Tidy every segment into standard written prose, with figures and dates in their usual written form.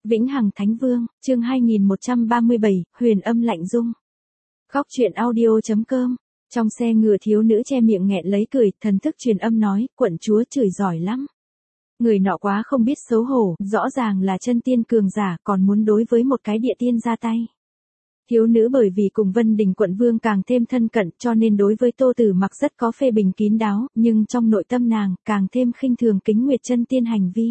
Vĩnh Hằng Thánh Vương, chương 2137, Huyền Âm Lạnh Dung. Góc truyện audio.com. Trong xe ngựa thiếu nữ che miệng nghẹn lấy cười, thần thức truyền âm nói, quận chúa chửi giỏi lắm. Người nọ quá không biết xấu hổ, rõ ràng là chân tiên cường giả, còn muốn đối với một cái địa tiên ra tay. Thiếu nữ bởi vì cùng Vân Đình quận vương càng thêm thân cận, cho nên đối với Tô Tử Mặc rất có phê bình kín đáo, nhưng trong nội tâm nàng càng thêm khinh thường Kính Nguyệt chân tiên hành vi.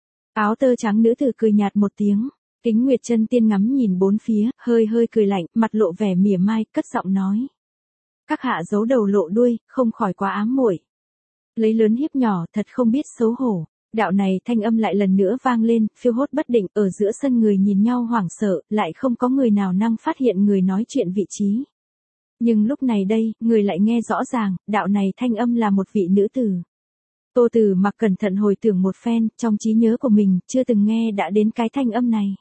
Áo tơ trắng nữ tử cười nhạt một tiếng, Kính Nguyệt chân tiên ngắm nhìn bốn phía, hơi hơi cười lạnh, mặt lộ vẻ mỉa mai, cất giọng nói: các hạ giấu đầu lộ đuôi, không khỏi quá ám muội. Lấy lớn hiếp nhỏ, thật không biết xấu hổ. Đạo này thanh âm lại lần nữa vang lên, phiêu hốt bất định, ở giữa sân người nhìn nhau hoảng sợ, lại không có người nào năng phát hiện người nói chuyện vị trí. Nhưng lúc này đây, người lại nghe rõ ràng, đạo này thanh âm là một vị nữ tử. Tô Tử Mặc cẩn thận hồi tưởng một phen, trong trí nhớ của mình, chưa từng nghe đã đến cái thanh âm này.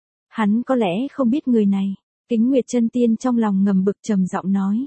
Hắn có lẽ không biết người này. Kính Nguyệt chân tiên trong lòng ngầm bực trầm giọng nói: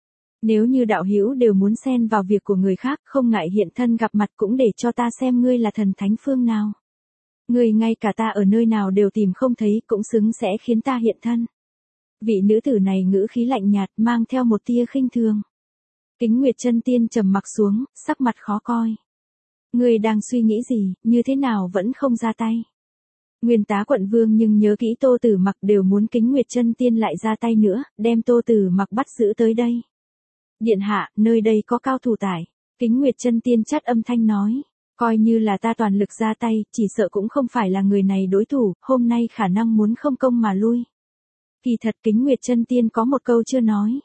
nếu như đạo hữu đều muốn xen vào việc của người khác, không ngại hiện thân gặp mặt cũng để cho ta xem ngươi là thần thánh phương nào. Ngươi ngay cả ta ở nơi nào đều tìm không thấy, cũng xứng sẽ khiến ta hiện thân. Vị nữ tử này ngữ khí lạnh nhạt, mang theo một tia khinh thường. Kính Nguyệt chân tiên trầm mặc xuống, sắc mặt khó coi. Ngươi đang suy nghĩ gì, như thế nào vẫn không ra tay? Nguyên tá quận vương nhưng nhớ kỹ Tô Tử Mặc đều muốn Kính Nguyệt chân tiên lại ra tay nữa, đem Tô Tử Mặc bắt giữ tới đây. Điện hạ, nơi đây có cao thủ tại. Kính Nguyệt chân tiên chát âm thanh nói: coi như là ta toàn lực ra tay, chỉ sợ cũng không phải là người này đối thủ, hôm nay khả năng muốn không công mà lui. Kỳ thật Kính Nguyệt chân tiên có một câu chưa nói.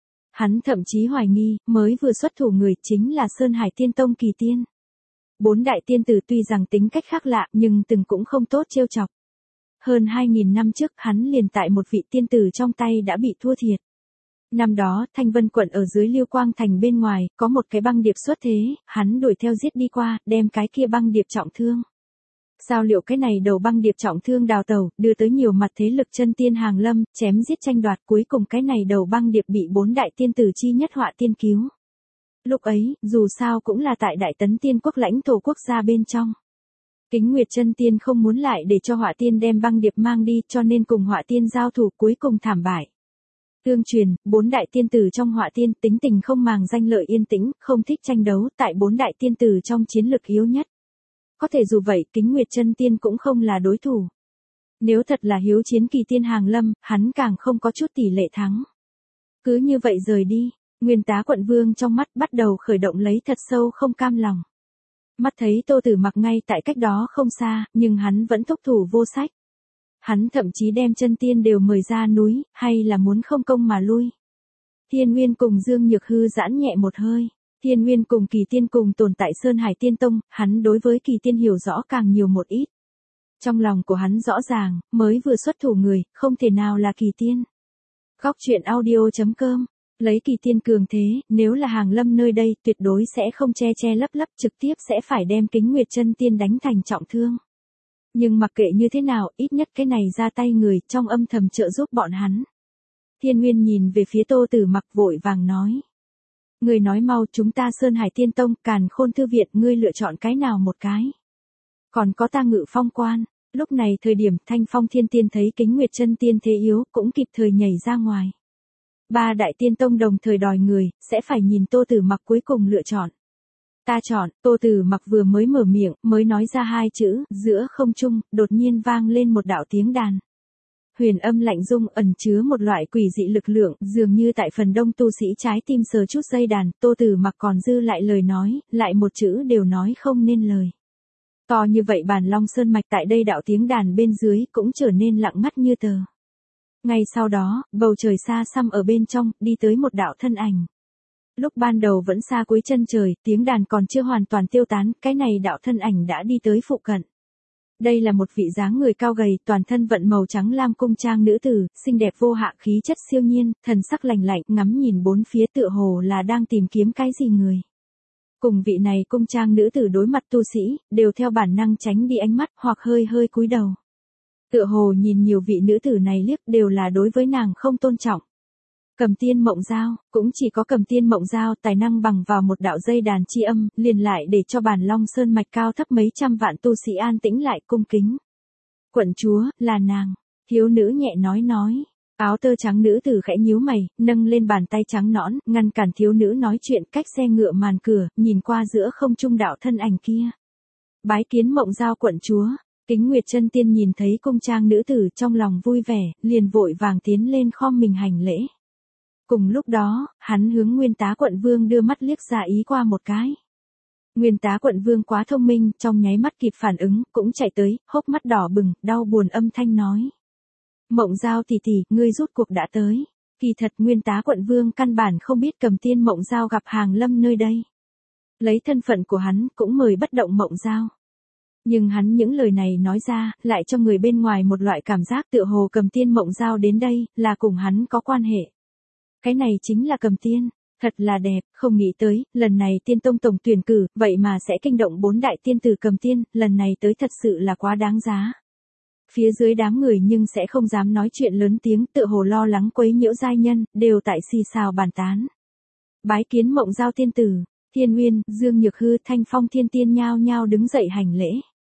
Hắn thậm chí hoài nghi, mới vừa xuất thủ người chính là Sơn Hải Tiên Tông Kỳ Tiên. Bốn đại tiên tử tuy rằng tính cách khác lạ, nhưng từng cũng không tốt trêu chọc. Hơn 2000 năm trước, hắn liền tại một vị tiên tử trong tay đã bị thua thiệt. Năm đó, Thanh Vân quận ở dưới Liêu Quang thành bên ngoài, có một cái băng điệp xuất thế, hắn đuổi theo giết đi qua, đem cái kia băng điệp trọng thương. Sao liệu cái này đầu băng điệp trọng thương đào tẩu, đưa tới nhiều mặt thế lực chân tiên hàng lâm, chém giết tranh đoạt, cuối cùng cái này đầu băng điệp bị bốn đại tiên tử chi nhất Họa Tiên cứu. Lúc ấy, dù sao cũng là tại Đại Tấn Tiên quốc lãnh thổ quốc gia bên trong. Kính Nguyệt chân tiên không muốn lại để cho Họa Tiên đem băng điệp mang đi, cho nên cùng Họa Tiên giao thủ, cuối cùng thảm bại. Tương truyền, bốn đại tiên tử trong Họa Tiên tính tình không màng danh lợi, yên tĩnh, không thích tranh đấu, tại bốn đại tiên tử trong chiến lực yếu nhất. Có thể dù vậy, Kính Nguyệt chân tiên cũng không là đối thủ. Nếu thật là hiếu chiến Kỳ Tiên hàng lâm, hắn càng không có chút tỷ lệ thắng. Cứ như vậy rời đi, Nguyên tá quận vương trong mắt bắt đầu khởi động lấy thật sâu không cam lòng. Mắt thấy Tô Tử Mặc ngay tại cách đó không xa, nhưng hắn vẫn thúc thủ vô sách. Hắn thậm chí đem chân tiên đều mời ra núi, hay là muốn không công mà lui. Thiên Nguyên cùng Dương Nhược Hư giãn nhẹ một hơi. Thiên Nguyên cùng Kỳ Tiên cùng tồn tại Sơn Hải Tiên Tông, hắn đối với Kỳ Tiên hiểu rõ càng nhiều một ít. Trong lòng của hắn rõ ràng, mới vừa xuất thủ người, không thể nào là Kỳ Tiên. Góc truyện audio.com. Lấy Kỳ Tiên cường thế, nếu là hàng lâm nơi đây, tuyệt đối sẽ không che che lấp lấp, trực tiếp sẽ phải đem Kính Nguyệt chân tiên đánh thành trọng thương. Nhưng mặc kệ như thế nào, ít nhất cái này ra tay người, trong âm thầm trợ giúp bọn hắn. Thiên Nguyên nhìn về phía Tô Tử Mặc vội vàng nói: người nói mau, chúng ta Sơn Hải Tiên Tông, Càn Khôn Thư Viện, ngươi lựa chọn cái nào một cái? Còn có ta Ngự Phong Quan. Lúc này thời điểm Thanh Phong Thiên Tiên thấy Kính Nguyệt chân tiên thế yếu, cũng kịp thời nhảy ra ngoài. Ba đại tiên tông đồng thời đòi người, sẽ phải nhìn Tô Tử Mặc cuối cùng lựa chọn. Ta chọn. Tô Tử Mặc vừa mới mở miệng, mới nói ra hai chữ, giữa không trung, đột nhiên vang lên một đạo tiếng đàn. Huyền âm lạnh dung, ẩn chứa một loại quỷ dị lực lượng, dường như tại phần đông tu sĩ trái tim sờ chút dây đàn, Tô Tử Mặc còn dư lại lời nói, lại một chữ đều nói không nên lời. To như vậy Bàn Long Sơn mạch tại đây đạo tiếng đàn bên dưới, cũng trở nên lặng ngắt như tờ. Ngay sau đó, bầu trời xa xăm ở bên trong, đi tới một đạo thân ảnh. Lúc ban đầu vẫn xa cuối chân trời, tiếng đàn còn chưa hoàn toàn tiêu tán, cái này đạo thân ảnh đã đi tới phụ cận. Đây là một vị dáng người cao gầy, toàn thân vận màu trắng lam cung trang nữ tử, xinh đẹp vô hạ, khí chất siêu nhiên, thần sắc lành lạnh, ngắm nhìn bốn phía tựa hồ là đang tìm kiếm cái gì người. Cùng vị này cung trang nữ tử đối mặt tu sĩ, đều theo bản năng tránh đi ánh mắt, hoặc hơi hơi cúi đầu. Tựa hồ nhìn nhiều vị nữ tử này liếc, đều là đối với nàng không tôn trọng. Cầm Tiên Mộng Giao, cũng chỉ có Cầm Tiên Mộng Giao tài năng bằng vào một đạo dây đàn chi âm, liền lại để cho Bàn Long Sơn mạch cao thấp mấy trăm vạn tu sĩ an tĩnh lại cung kính. Quận chúa, là nàng. Thiếu nữ nhẹ nói. Áo tơ trắng nữ tử khẽ nhíu mày, nâng lên bàn tay trắng nõn, ngăn cản thiếu nữ nói chuyện, cách xe ngựa màn cửa, nhìn qua giữa không trung đạo thân ảnh kia. Bái kiến Mộng Giao quận chúa. Kính Nguyệt Chân Tiên nhìn thấy cung trang nữ tử trong lòng vui vẻ, liền vội vàng tiến lên khom mình hành lễ. Cùng lúc đó, hắn hướng Nguyên Tá quận vương đưa mắt liếc ra ý qua một cái. Nguyên Tá quận vương quá thông minh, trong nháy mắt kịp phản ứng, cũng chạy tới, hốc mắt đỏ bừng, đau buồn âm thanh nói. Mộng Giao tỷ tỷ, ngươi rút cuộc đã tới. Kỳ thật Nguyên Tá quận vương căn bản không biết Cầm Tiên Mộng Giao gặp Hàng Lâm nơi đây. Lấy thân phận của hắn, cũng mời bất động Mộng Giao. Nhưng hắn những lời này nói ra, lại cho người bên ngoài một loại cảm giác tựa hồ Cầm Tiên Mộng Giao đến đây, là cùng hắn có quan hệ. Cái này chính là Cầm Tiên, thật là đẹp, không nghĩ tới, lần này Tiên Tông tổng tuyển cử, vậy mà sẽ kinh động 4 đại tiên tử Cầm Tiên, lần này tới thật sự là quá đáng giá. Phía dưới đám người nhưng sẽ không dám nói chuyện lớn tiếng, tựa hồ lo lắng quấy nhiễu giai nhân, đều tại xì xào bàn tán. Bái kiến Mộng Giao tiên tử, Thiên Uyên, Dương Nhược Hư, Thanh Phong Thiên Tiên nhao nhao đứng dậy hành lễ.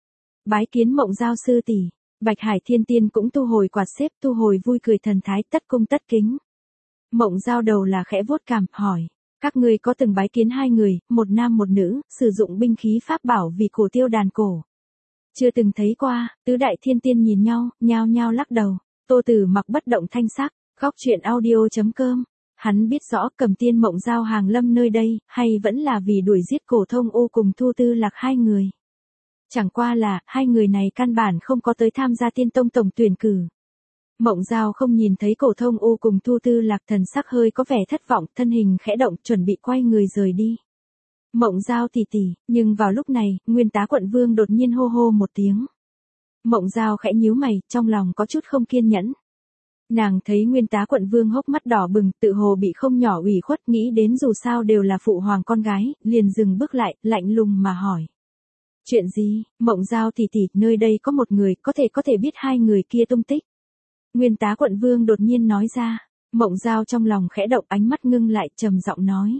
Bái kiến Mộng Giao sư tỷ, Bạch Hải Thiên Tiên cũng thu hồi quạt xếp, thu hồi vui cười thần thái, tất cung tất kính. Mộng Giao đầu là khẽ vuốt cằm, hỏi, các ngươi có từng bái kiến hai người, một nam một nữ, sử dụng binh khí pháp bảo vì cổ tiêu đàn cổ? Chưa từng thấy qua. Tứ đại thiên tiên nhìn nhau, nhao nhao lắc đầu. Tô Tử Mặc bất động thanh sắc. Góc truyện audio.com. Hắn biết rõ Cầm Tiên Mộng Giao hàng lâm nơi đây, hay vẫn là vì đuổi giết Cổ Thông U cùng Thu Tư Lạc hai người. Chẳng qua là, hai người này căn bản không có tới tham gia Tiên Tông tổng tuyển cử. Mộng Giao không nhìn thấy Cổ Thông U cùng Thu Tư Lạc, thần sắc hơi có vẻ thất vọng, thân hình khẽ động, chuẩn bị quay người rời đi. Mộng Giao tỷ tỷ, nhưng vào lúc này, Nguyên Tá quận vương đột nhiên hô hô một tiếng. Mộng Giao khẽ nhíu mày, trong lòng có chút không kiên nhẫn. Nàng thấy Nguyên Tá quận vương hốc mắt đỏ bừng, tự hồ bị không nhỏ ủy khuất, nghĩ đến dù sao đều là phụ hoàng con gái, liền dừng bước lại, lạnh lùng mà hỏi. Chuyện gì? Mộng Giao tỷ tỷ, nơi đây có một người, có thể biết hai người kia tung tích. Nguyên Tá quận vương đột nhiên nói ra. Mộng Giao trong lòng khẽ động, ánh mắt ngưng lại, trầm giọng nói.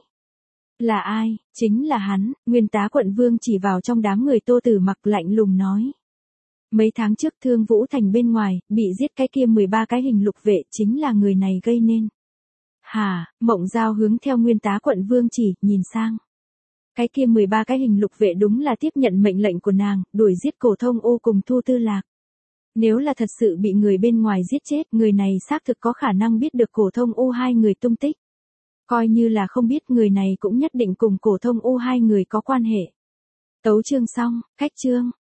Là ai? Chính là hắn. Nguyên Tá quận vương chỉ vào trong đám người Tô Tử Mặc, lạnh lùng nói. Mấy tháng trước Thương Vũ Thành bên ngoài, bị giết cái kia 13 cái hình lục vệ, chính là người này gây nên. Hả? Mộng Giao hướng theo Nguyên Tá quận vương chỉ, nhìn sang. Cái kia 13 cái hình lục vệ đúng là tiếp nhận mệnh lệnh của nàng, đuổi giết Cổ Thông U cùng Thu Tư Lạc. Nếu là thật sự bị người bên ngoài giết chết, người này xác thực có khả năng biết được Cổ Thông U hai người tung tích. Coi như là không biết, người này cũng nhất định cùng Cổ Thông U hai người có quan hệ. Tấu chương xong, cách chương.